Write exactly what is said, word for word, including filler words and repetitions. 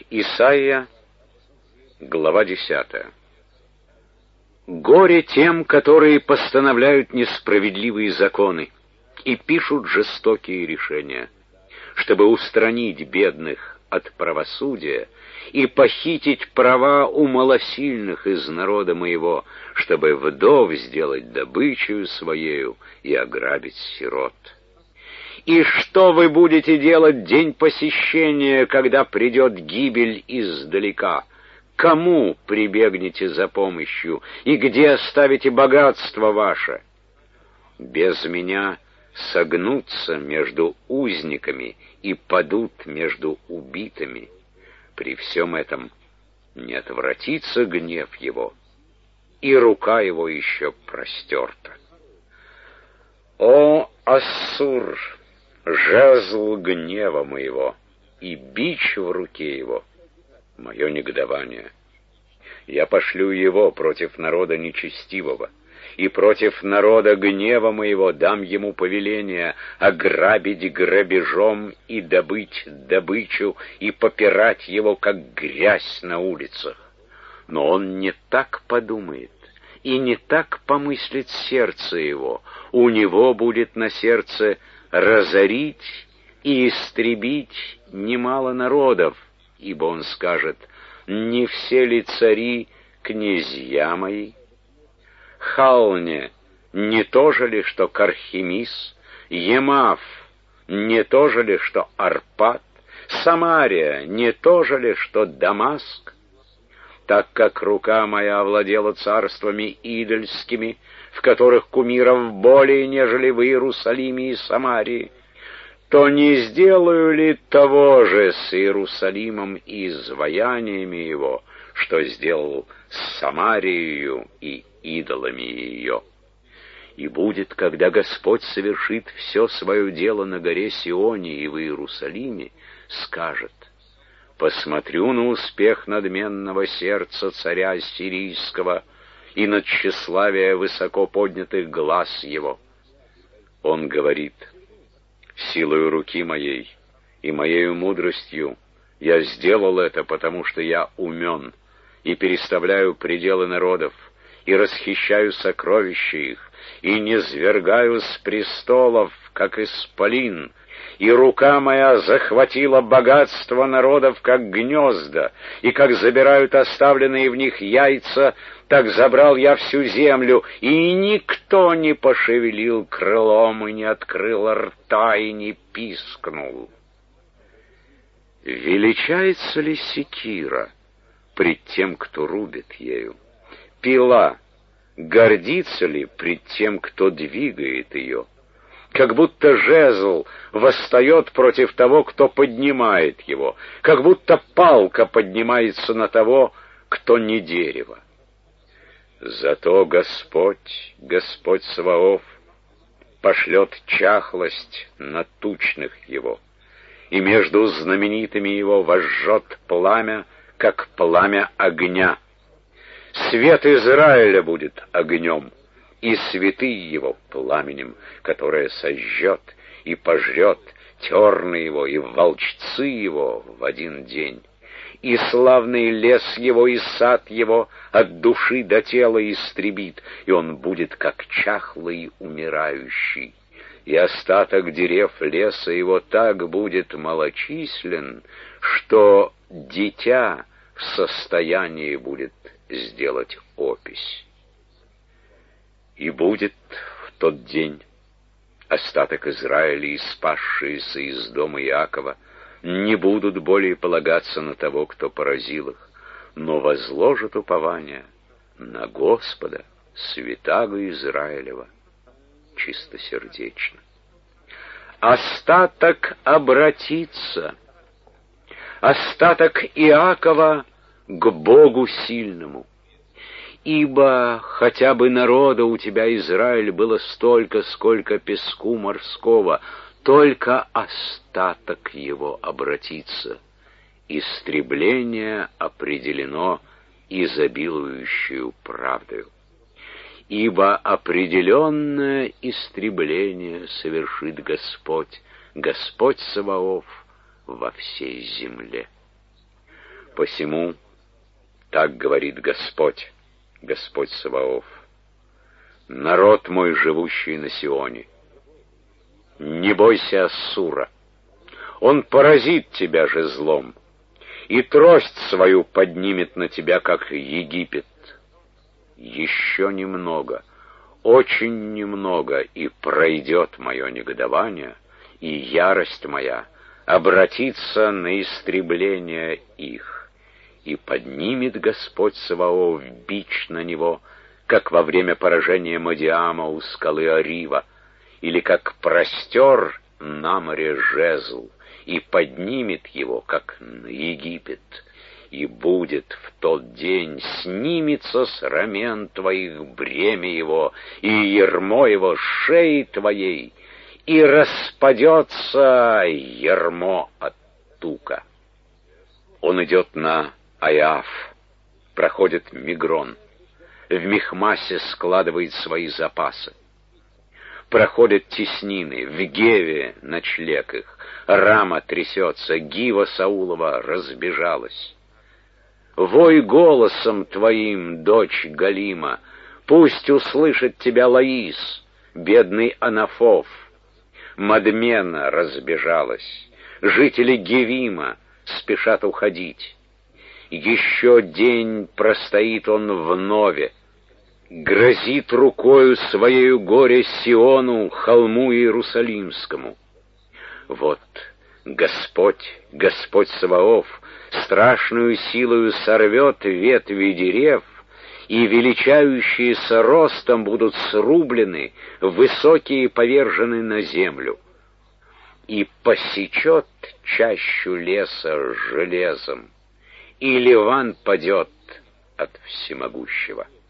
Исайя, глава десятая. Горе тем, которые постановляют несправедливые законы и пишут жестокие решения, чтобы устранить бедных от правосудия и похитить права у малосильных из народа моего, чтобы вдов сделать добычею своею и ограбить сирот. И что вы будете делать день посещения, когда придет гибель издалека? Кому прибегнете за помощью, и где оставите богатство ваше? Без меня согнутся между узниками и падут между убитыми. При всем этом не отвратится гнев его, и рука его еще простерта. О, Ассур, жезл гнева моего и бич в руке его, мое негодование. Я пошлю его против народа нечестивого, и против народа гнева моего дам ему повеление ограбить грабежом и добыть добычу, и попирать его, как грязь на улицах. Но он не так подумает, и не так помыслит сердце его. У него будет на сердце разорить и истребить немало народов, ибо он скажет: не все ли цари князья мои? Халне не то же ли, что Кархемис? Емав не то же ли, что Арпад? Самария не то же ли, что Дамаск? Так как рука моя овладела царствами идольскими, в которых кумиров более, нежели в Иерусалиме и Самарии, то не сделаю ли того же с Иерусалимом и изваяниями его, что сделал с Самарией и идолами ее? И будет, когда Господь совершит все свое дело на горе Сионе и в Иерусалиме, скажет: посмотрю на успех надменного сердца царя сирийского и на тщеславие высоко поднятых глаз его. Он говорит: силою руки моей и моею мудростью я сделал это, потому что я умен, и переставляю пределы народов, и расхищаю сокровища их, и низвергаю с престолов, как исполин, и рука моя захватила богатство народов, как гнезда, и как забирают оставленные в них яйца, так забрал я всю землю, и никто не пошевелил крылом, и не открыл рта, и не пискнул. Величается ли секира пред тем, кто рубит ею? Пила гордится ли пред тем, кто двигает ее? Как будто жезл восстает против того, кто поднимает его, как будто палка поднимается на того, кто не дерево. Зато Господь, Господь Саваоф, пошлет чахлость на тучных его, и между знаменитыми его возжжет пламя, как пламя огня. Свет Израиля будет огнем, и святые его пламенем, которое сожжет и пожрет терны его и волчцы его в один день. И славный лес его и сад его от души до тела истребит, и он будет как чахлый умирающий. И остаток дерев леса его так будет малочислен, что дитя в состоянии будет сделать опись. И будет в тот день остаток Израиля и спасшиеся из дома Иакова не будут более полагаться на того, кто поразил их, но возложат упование на Господа, святаго Израилева, чистосердечно. Остаток обратится, остаток Иакова к Богу сильному. Ибо хотя бы народа у тебя, Израиль, было столько, сколько песку морского, только остаток его обратится. Истребление определено изобилующую правдою. Ибо определенное истребление совершит Господь, Господь Саваоф во всей земле. Посему так говорит Господь, Господь Саваоф: народ мой, живущий на Сионе, не бойся Ассура, он поразит тебя же злом, и трость свою поднимет на тебя, как Египет. Еще немного, очень немного, и пройдет мое негодование, и ярость моя обратится на истребление их, и поднимет Господь Саваоф бич на него, как во время поражения Мадиама у скалы Арива, или как простер на море жезл, и поднимет его, как на Египет. И будет в тот день, снимется с рамен твоих бремя его, и ярмо его с шеи твоей, и распадется ярмо от тука. Он идет на Айаф, проходит Мигрон, в Михмасе складывает свои запасы. Проходят теснины, в Геве ночлег их, Рама трясется, Гива Саулова разбежалась. Вой голосом твоим, дочь Галима, пусть услышит тебя Лаис, бедный Анафов. Мадмена разбежалась, жители Гевима спешат уходить. Еще день простоит он в Нове, грозит рукою своею горе Сиону, холму Иерусалимскому. Вот Господь, Господь Саваоф, страшную силою сорвет ветви дерев, и величающиеся ростом будут срублены, высокие повержены на землю, и посечет чащу леса железом, и Ливан падет от всемогущего.